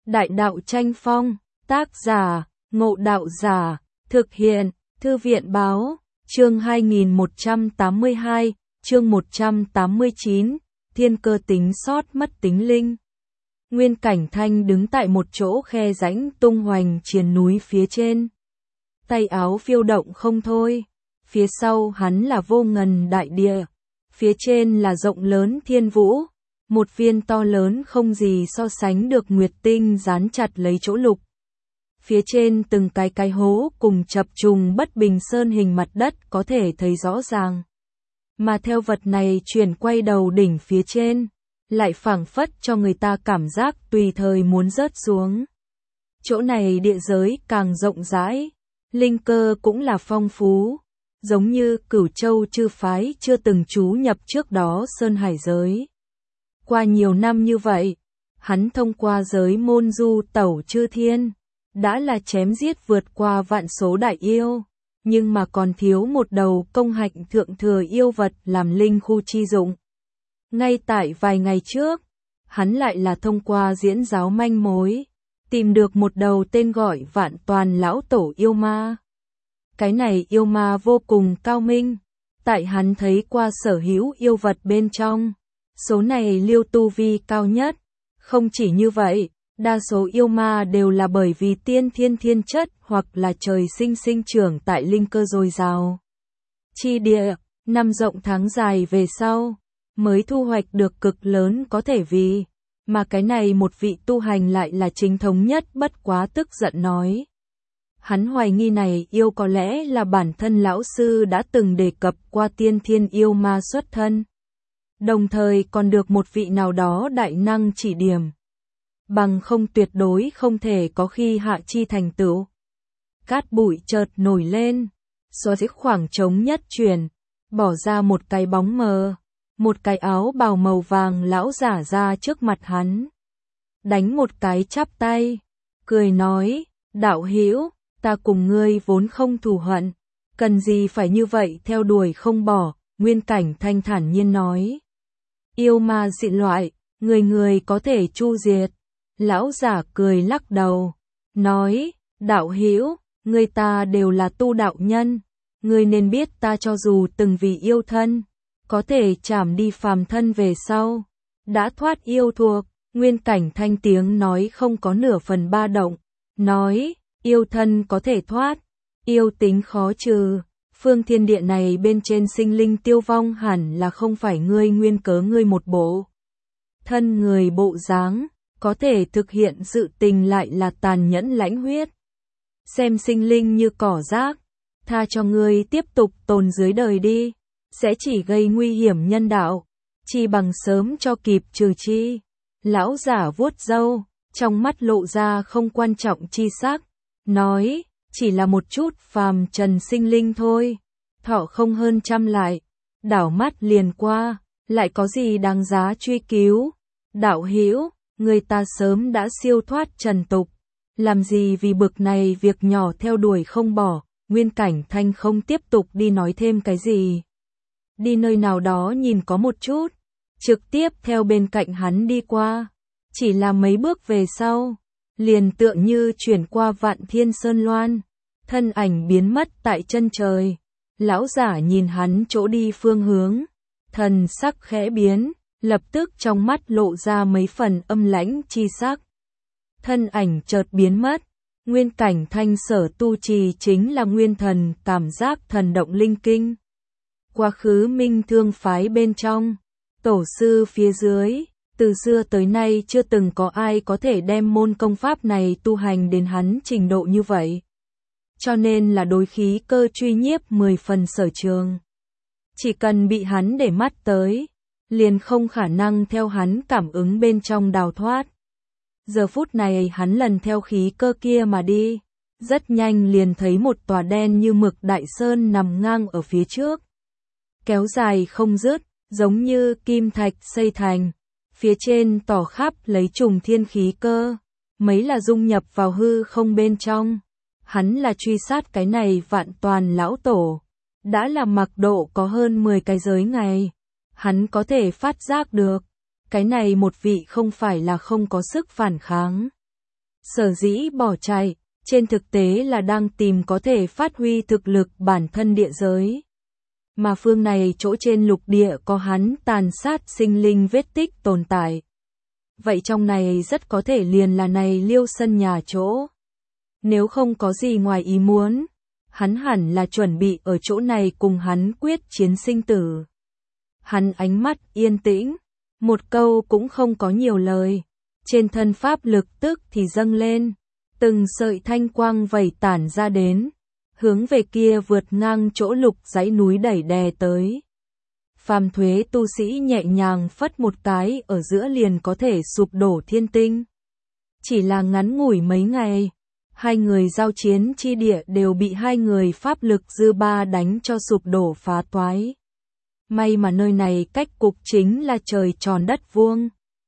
Đại đạo tranh phong, tác giả, Ngộ Đạo Giả, thực hiện, Thư viện báo, chương 2182, chương 189, thiên cơ tính sót mất tính linh. Nguyên Cảnh Thanh đứng tại một chỗ khe rãnh tung hoành triền núi phía trên. Tay áo phiêu động không thôi, phía sau hắn là vô ngần đại địa, phía trên là rộng lớn thiên vũ, một viên to lớn không gì so sánh được nguyệt tinh dán chặt lấy chỗ lục. Phía trên từng cái hố cùng chập trùng bất bình sơn hình mặt đất có thể thấy rõ ràng. Mà theo vật này chuyển quay đầu đỉnh phía trên, lại phảng phất cho người ta cảm giác tùy thời muốn rớt xuống. Chỗ này địa giới càng rộng rãi, linh cơ cũng là phong phú, giống như Cửu Châu chư phái chưa từng trú nhập trước đó sơn hải giới. Qua nhiều năm như vậy, hắn thông qua giới môn du tẩu chư thiên, đã là chém giết vượt qua vạn số đại yêu, nhưng mà còn thiếu một đầu công hạnh thượng thừa yêu vật làm linh khu chi dụng. Ngay tại vài ngày trước, hắn lại là thông qua diễn giáo manh mối, tìm được một đầu tên gọi Vạn Toàn lão tổ yêu ma. Cái này yêu ma vô cùng cao minh, tại hắn thấy qua sở hữu yêu vật bên trong, số này liêu tu vi cao nhất. Không chỉ như vậy, đa số yêu ma đều là bởi vì tiên thiên thiên chất hoặc là trời sinh sinh trưởng tại linh cơ dồi dào chi địa, năm rộng tháng dài về sau, mới thu hoạch được cực lớn có thể vì, mà cái này một vị tu hành lại là chính thống nhất bất quá tức giận nói. Hắn hoài nghi này yêu có lẽ là bản thân lão sư đã từng đề cập qua tiên thiên yêu ma xuất thân. Đồng thời còn được một vị nào đó đại năng chỉ điểm. Bằng không tuyệt đối không thể có khi hạ chi thành tựu. Cát bụi chợt nổi lên, xóa dĩ khoảng trống nhất chuyển, bỏ ra một cái bóng mờ, một cái áo bào màu vàng lão giả ra trước mặt hắn. Đánh một cái chắp tay, cười nói, đạo hữu, ta cùng ngươi vốn không thù hận, cần gì phải như vậy theo đuổi không bỏ, Nguyên Cảnh Thanh thản nhiên nói. Yêu ma dị loại, người người có thể chu diệt. Lão giả cười lắc đầu, nói, đạo hữu, người ta đều là tu đạo nhân, người nên biết ta cho dù từng vì yêu thân, có thể trảm đi phàm thân về sau, đã thoát yêu thuộc. Nguyên Cảnh Thanh tiếng nói không có nửa phần ba động, nói, yêu thân có thể thoát, yêu tính khó trừ, phương thiên địa này bên trên sinh linh tiêu vong hẳn là không phải ngươi nguyên cớ ngươi một bộ thân người bộ dáng, có thể thực hiện sự tình lại là tàn nhẫn lãnh huyết. Xem sinh linh như cỏ rác, tha cho ngươi tiếp tục tồn dưới đời đi, sẽ chỉ gây nguy hiểm nhân đạo, chi bằng sớm cho kịp trừ chi. Lão giả vuốt râu, trong mắt lộ ra không quan trọng chi sắc, nói, chỉ là một chút phàm trần sinh linh thôi, thọ không hơn trăm lại, đảo mắt liền qua, lại có gì đáng giá truy cứu. Đạo hữu, người ta sớm đã siêu thoát trần tục, làm gì vì bực này việc nhỏ theo đuổi không bỏ. Nguyên Cảnh Thanh không tiếp tục đi nói thêm cái gì. Đi nơi nào đó nhìn có một chút, trực tiếp theo bên cạnh hắn đi qua, chỉ là mấy bước về sau, liền tựa như chuyển qua Vạn Thiên Sơn Loan, thân ảnh biến mất tại chân trời. Lão giả nhìn hắn chỗ đi phương hướng, thần sắc khẽ biến, lập tức trong mắt lộ ra mấy phần âm lãnh chi sắc. Thân ảnh chợt biến mất, Nguyên Cảnh Thanh sở tu trì chính là nguyên thần cảm giác thần động linh kinh. Quá khứ minh thương phái bên trong, tổ sư phía dưới, từ xưa tới nay chưa từng có ai có thể đem môn công pháp này tu hành đến hắn trình độ như vậy. Cho nên là đối khí cơ truy nhiếp 10 phần sở trường. Chỉ cần bị hắn để mắt tới, liền không khả năng theo hắn cảm ứng bên trong đào thoát. Giờ phút này hắn lần theo khí cơ kia mà đi, rất nhanh liền thấy một tòa đen như mực đại sơn nằm ngang ở phía trước. Kéo dài không dứt, giống như kim thạch xây thành, phía trên tỏ khắp lấy trùng thiên khí cơ, mấy là dung nhập vào hư không bên trong. Hắn là truy sát cái này Vạn Toàn lão tổ, đã là mặc độ có hơn 10 cái giới ngày, hắn có thể phát giác được, cái này một vị không phải là không có sức phản kháng. Sở dĩ bỏ chạy, trên thực tế là đang tìm có thể phát huy thực lực bản thân địa giới. Mà phương này chỗ trên lục địa có hắn tàn sát sinh linh vết tích tồn tại. Vậy trong này rất có thể liền là này Liêu sân nhà chỗ. Nếu không có gì ngoài ý muốn, hắn hẳn là chuẩn bị ở chỗ này cùng hắn quyết chiến sinh tử. Hắn ánh mắt yên tĩnh, một câu cũng không có nhiều lời. Trên thân pháp lực tức thì dâng lên, từng sợi thanh quang vẩy tản ra đến, hướng về kia vượt ngang chỗ lục dãy núi đẩy đè tới. Phàm thuế tu sĩ nhẹ nhàng phất một cái ở giữa liền có thể sụp đổ thiên tinh. Chỉ là ngắn ngủi mấy ngày, hai người giao chiến chi địa đều bị hai người pháp lực dư ba đánh cho sụp đổ phá toái. May mà nơi này cách cục chính là trời tròn đất vuông.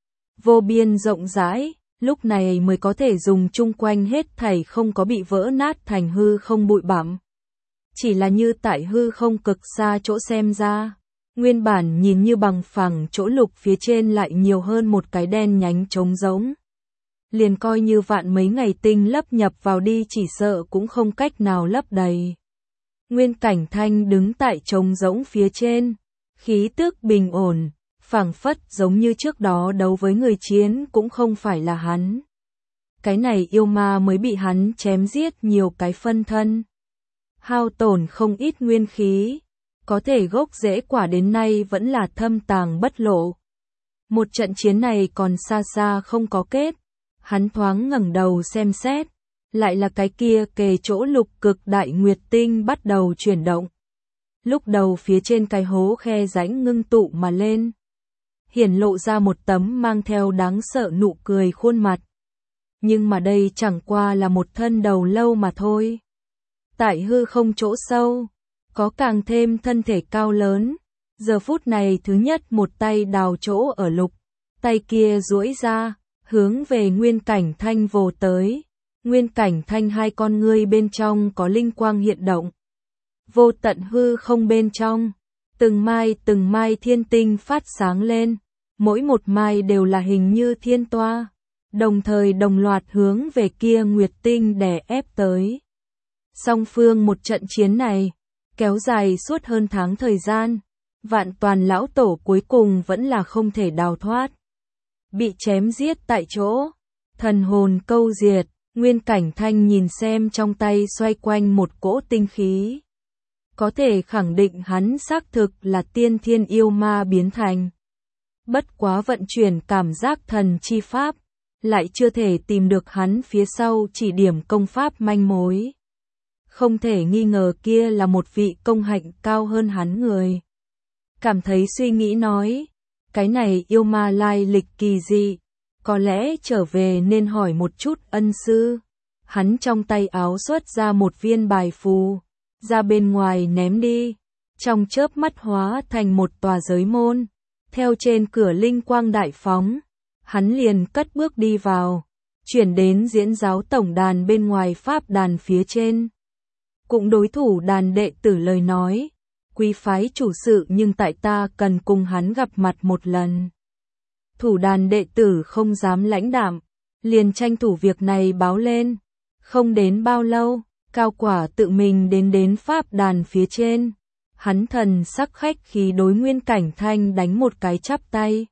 Vô biên rộng rãi, lúc này mới có thể dùng chung quanh hết thảy không có bị vỡ nát thành hư không bụi bặm. Chỉ là như tại hư không cực xa chỗ xem ra, nguyên bản nhìn như bằng phẳng chỗ lục phía trên lại nhiều hơn một cái đen nhánh trống rỗng. Liền coi như vạn mấy ngày tinh lấp nhập vào đi chỉ sợ cũng không cách nào lấp đầy. Nguyên Cảnh Thanh đứng tại trống rỗng phía trên, khí tức bình ổn, phảng phất giống như trước đó đấu với người chiến cũng không phải là hắn. Cái này yêu ma mới bị hắn chém giết nhiều cái phân thân. Hao tổn không ít nguyên khí, có thể gốc rễ quả đến nay vẫn là thâm tàng bất lộ. Một trận chiến này còn xa xa không có kết, hắn thoáng ngẩng đầu xem xét, lại là cái kia kề chỗ lục cực đại nguyệt tinh bắt đầu chuyển động. Lúc đầu phía trên cái hố khe rãnh ngưng tụ mà lên, hiển lộ ra một tấm mang theo đáng sợ nụ cười khuôn mặt. Nhưng mà đây chẳng qua là một thân đầu lâu mà thôi. Tại hư không chỗ sâu, có càng thêm thân thể cao lớn. Giờ phút này thứ nhất một tay đào chỗ ở lục, tay kia duỗi ra, hướng về Nguyên Cảnh Thanh vồ tới. Nguyên Cảnh Thanh hai con ngươi bên trong có linh quang hiện động. Vô tận hư không bên trong, từng mai thiên tinh phát sáng lên, mỗi một mai đều là hình như thiên toa, đồng thời đồng loạt hướng về kia nguyệt tinh đè ép tới. Song phương một trận chiến này, kéo dài suốt hơn tháng thời gian, Vạn Toàn lão tổ cuối cùng vẫn là không thể đào thoát. Bị chém giết tại chỗ, thần hồn câu diệt, Nguyên Cảnh Thanh nhìn xem trong tay xoay quanh một cỗ tinh khí. Có thể khẳng định hắn xác thực là tiên thiên yêu ma biến thành. Bất quá vận chuyển cảm giác thần chi pháp, lại chưa thể tìm được hắn phía sau chỉ điểm công pháp manh mối. Không thể nghi ngờ kia là một vị công hạnh cao hơn hắn người. Cảm thấy suy nghĩ nói, cái này yêu ma lai lịch kỳ dị, có lẽ trở về nên hỏi một chút ân sư. Hắn trong tay áo xuất ra một viên bài phù, ra bên ngoài ném đi, trong chớp mắt hóa thành một tòa giới môn, theo trên cửa linh quang đại phóng, hắn liền cất bước đi vào, chuyển đến diễn giáo tổng đàn bên ngoài pháp đàn phía trên. Cũng đối thủ đàn đệ tử lời nói, quý phái chủ sự nhưng tại ta cần cùng hắn gặp mặt một lần. Thủ đàn đệ tử không dám lãnh đạm, liền tranh thủ việc này báo lên, không đến bao lâu. Cao Quả tự mình đến pháp đàn phía trên, hắn thần sắc khách khí đối Nguyên Cảnh Thanh đánh một cái chắp tay.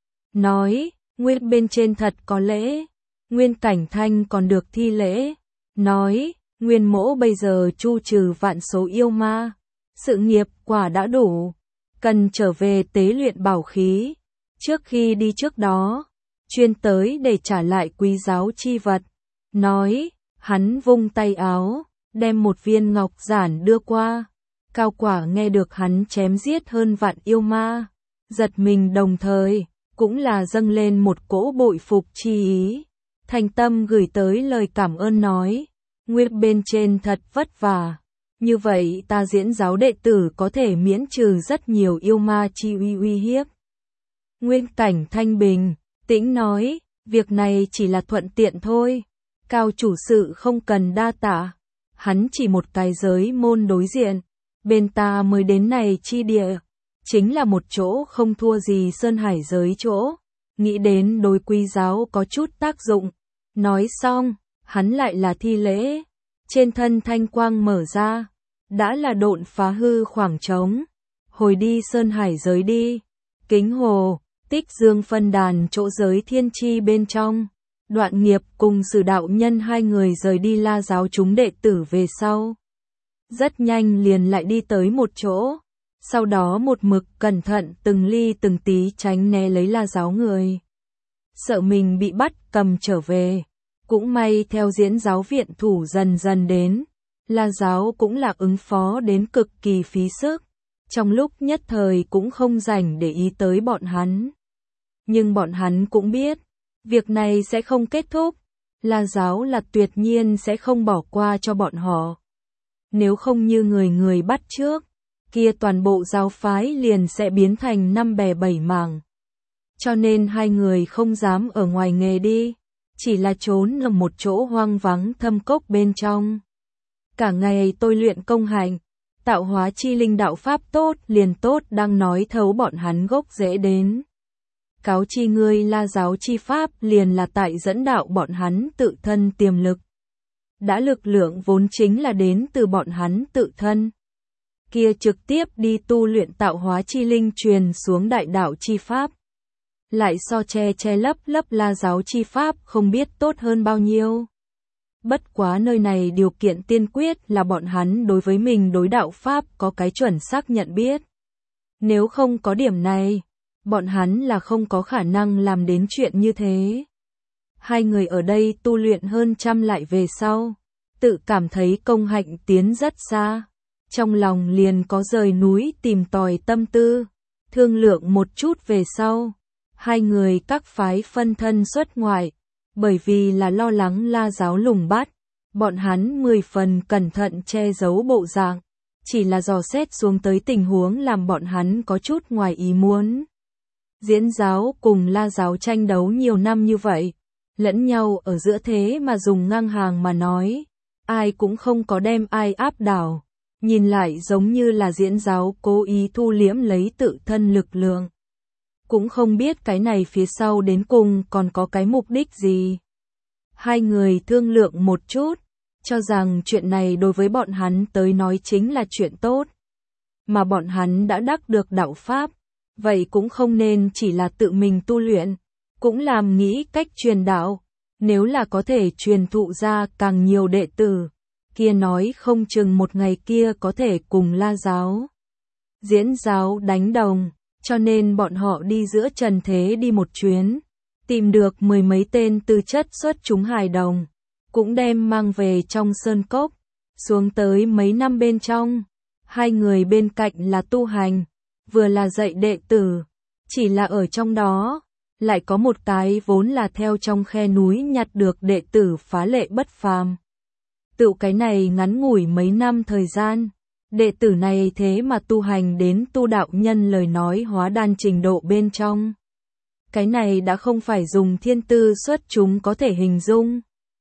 Nói, Nguyên bên trên thật có lễ, Nguyên Cảnh Thanh còn được thi lễ. Nói, Nguyên mỗ bây giờ chu trừ vạn số yêu ma, sự nghiệp quả đã đủ, cần trở về tế luyện bảo khí. Trước khi đi trước đó, chuyên tới để trả lại quý giáo chi vật. Nói, hắn vung tay áo, đem một viên ngọc giản đưa qua. Cao Quả nghe được hắn chém giết hơn vạn yêu ma, giật mình đồng thời, cũng là dâng lên một cỗ bội phục chi ý. Thành tâm gửi tới lời cảm ơn nói, Nguyên bên trên thật vất vả, như vậy ta diễn giáo đệ tử có thể miễn trừ rất nhiều yêu ma chi uy hiếp. Nguyên Cảnh Thanh bình tĩnh nói, việc này chỉ là thuận tiện thôi, Cao chủ sự không cần đa tạ. Hắn chỉ một cái giới môn đối diện, bên ta mới đến này chi địa, chính là một chỗ không thua gì Sơn Hải giới chỗ, nghĩ đến đối quý giáo có chút tác dụng. Nói xong, hắn lại là thi lễ, trên thân thanh quang mở ra, đã là độn phá hư khoảng trống, hồi đi sơn hải giới đi, Kính Hồ, Tích Dương phân đàn chỗ giới thiên chi bên trong. Đoạn Nghiệp cùng Sử đạo nhân hai người rời đi La giáo chúng đệ tử về sau. Rất nhanh liền lại đi tới một chỗ, sau đó một mực cẩn thận từng ly từng tí tránh né lấy La giáo người. Sợ mình bị bắt cầm trở về, cũng may theo Diễn giáo viện thủ dần dần đến, La giáo cũng là ứng phó đến cực kỳ phí sức, trong lúc nhất thời cũng không rảnh để ý tới bọn hắn. Nhưng bọn hắn cũng biết, việc này sẽ không kết thúc, La giáo là tuyệt nhiên sẽ không bỏ qua cho bọn họ. Nếu không như người người bắt trước, kia toàn bộ giáo phái liền sẽ biến thành năm bè bảy mảng. Cho nên hai người không dám ở ngoài nghề đi, chỉ là trốn ở một chỗ hoang vắng thâm cốc bên trong. Cả ngày tôi luyện công hạnh, tạo hóa chi linh đạo pháp tốt liền tốt đang nói thấu bọn hắn gốc rễ đến. Cáo chi ngươi La giáo chi pháp liền là tại dẫn đạo bọn hắn tự thân tiềm lực. Đã lực lượng vốn chính là đến từ bọn hắn tự thân. Kia trực tiếp đi tu luyện tạo hóa chi linh truyền xuống đại đạo chi pháp. Lại so che lấp La giáo chi pháp không biết tốt hơn bao nhiêu. Bất quá nơi này điều kiện tiên quyết là bọn hắn đối với mình đối đạo pháp có cái chuẩn xác nhận biết. Nếu không có điểm này, bọn hắn là không có khả năng làm đến chuyện như thế. Hai người ở đây tu luyện hơn trăm lại về sau, tự cảm thấy công hạnh tiến rất xa, trong lòng liền có rời núi tìm tòi tâm tư, thương lượng một chút về sau. Hai người các phái phân thân xuất ngoại, bởi vì là lo lắng La giáo lùng bắt, bọn hắn 10 phần cẩn thận che giấu bộ dạng, chỉ là dò xét xuống tới tình huống làm bọn hắn có chút ngoài ý muốn. Diễn giáo cùng La giáo tranh đấu nhiều năm như vậy, lẫn nhau ở giữa thế mà dùng ngang hàng mà nói, ai cũng không có đem ai áp đảo, nhìn lại giống như là Diễn giáo cố ý thu liễm lấy tự thân lực lượng. Cũng không biết cái này phía sau đến cùng còn có cái mục đích gì. Hai người thương lượng một chút, cho rằng chuyện này đối với bọn hắn tới nói chính là chuyện tốt. Mà bọn hắn đã đắc được đạo pháp, vậy cũng không nên chỉ là tự mình tu luyện, cũng làm nghĩ cách truyền đạo. Nếu là có thể truyền thụ ra càng nhiều đệ tử, kia nói không chừng một ngày kia có thể cùng La giáo, Diễn giáo đánh đồng. Cho nên bọn họ đi giữa trần thế đi một chuyến, tìm được 10 mấy tên tư chất xuất chúng hài đồng, cũng đem mang về trong sơn cốc, xuống tới mấy năm bên trong. Hai người bên cạnh là tu hành, vừa là dạy đệ tử, chỉ là ở trong đó, lại có một cái vốn là theo trong khe núi nhặt được đệ tử phá lệ bất phàm. Tự cái này ngắn ngủi mấy năm thời gian. Đệ tử này thế mà tu hành đến tu đạo nhân lời nói hóa đan trình độ bên trong. Cái này đã không phải dùng thiên tư xuất chúng có thể hình dung,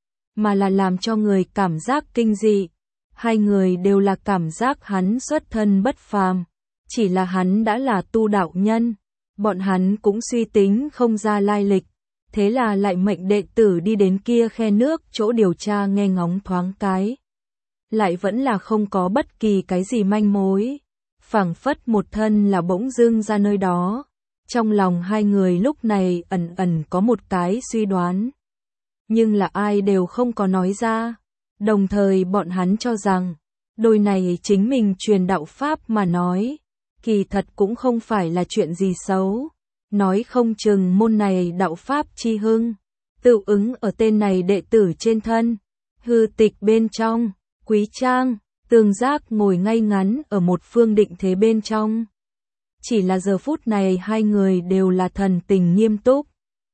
mà là làm cho người cảm giác kinh dị. Hai người đều là cảm giác hắn xuất thân bất phàm, chỉ là hắn đã là tu đạo nhân, bọn hắn cũng suy tính không ra lai lịch, thế là lại mệnh đệ tử đi đến kia khe nước chỗ điều tra nghe ngóng thoáng cái. Lại vẫn là không có bất kỳ cái gì manh mối, phảng phất một thân là bỗng dưng ra nơi đó. Trong lòng hai người lúc này ẩn ẩn có một cái suy đoán, nhưng là ai đều không có nói ra. Đồng thời bọn hắn cho rằng, đôi này chính mình truyền đạo pháp mà nói, kỳ thật cũng không phải là chuyện gì xấu. Nói không chừng môn này đạo pháp chi hưng, tự ứng ở tên này đệ tử trên thân. Hư tịch bên trong, Quý Trang, Tường Giác ngồi ngay ngắn ở một phương định thế bên trong. Chỉ là giờ phút này hai người đều là thần tình nghiêm túc,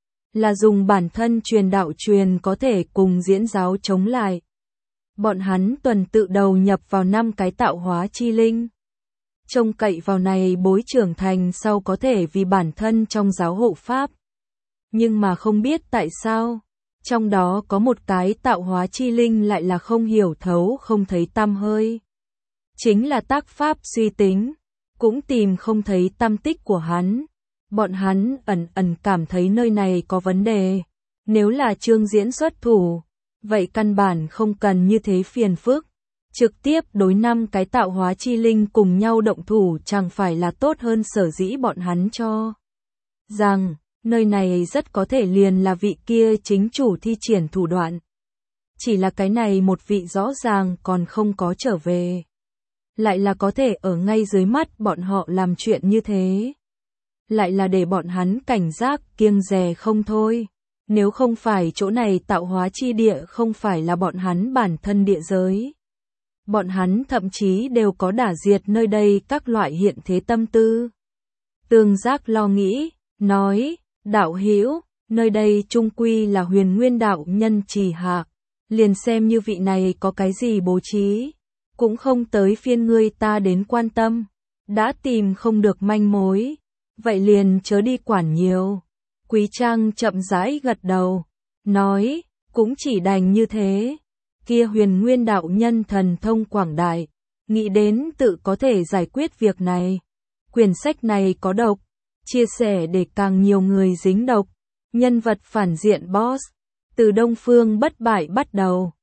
là dùng bản thân truyền đạo truyền có thể cùng Diễn giáo chống lại. Bọn hắn tuần tự đầu nhập vào 5 cái tạo hóa chi linh, trông cậy vào này bối trưởng thành sau có thể vì bản thân trong giáo hộ pháp. Nhưng mà không biết tại sao, trong đó có một cái tạo hóa chi linh lại là không hiểu thấu không thấy tăm hơi. Chính là tác pháp suy tính, cũng tìm không thấy tăm tích của hắn. Bọn hắn ẩn ẩn cảm thấy nơi này có vấn đề. Nếu là Trương Diễn xuất thủ, vậy căn bản không cần như thế phiền phức. Trực tiếp đối 5 cái tạo hóa chi linh cùng nhau động thủ chẳng phải là tốt hơn, sở dĩ bọn hắn cho rằng nơi này rất có thể liền là vị kia chính chủ thi triển thủ đoạn. Chỉ là cái này một vị rõ ràng còn không có trở về. Lại là có thể ở ngay dưới mắt bọn họ làm chuyện như thế. Lại là để bọn hắn cảnh giác kiêng dè không thôi. Nếu không phải chỗ này tạo hóa chi địa không phải là bọn hắn bản thân địa giới. Bọn hắn thậm chí đều có đả diệt nơi đây các loại hiện thế tâm tư. Tương Giác lo nghĩ, nói, đạo hữu, nơi đây chung quy là Huyền Nguyên đạo nhân trì hạ. Liền xem như vị này có cái gì bố trí, cũng không tới phiên ngươi ta đến quan tâm. Đã tìm không được manh mối, vậy liền chớ đi quản nhiều. Quý Trang chậm rãi gật đầu, nói, cũng chỉ đành như thế. Kia Huyền Nguyên đạo nhân thần thông quảng đại, nghĩ đến tự có thể giải quyết việc này. Quyển sách này có độc, chia sẻ để càng nhiều người dính độc. Nhân vật phản diện boss, từ Đông Phương bất bại bắt đầu.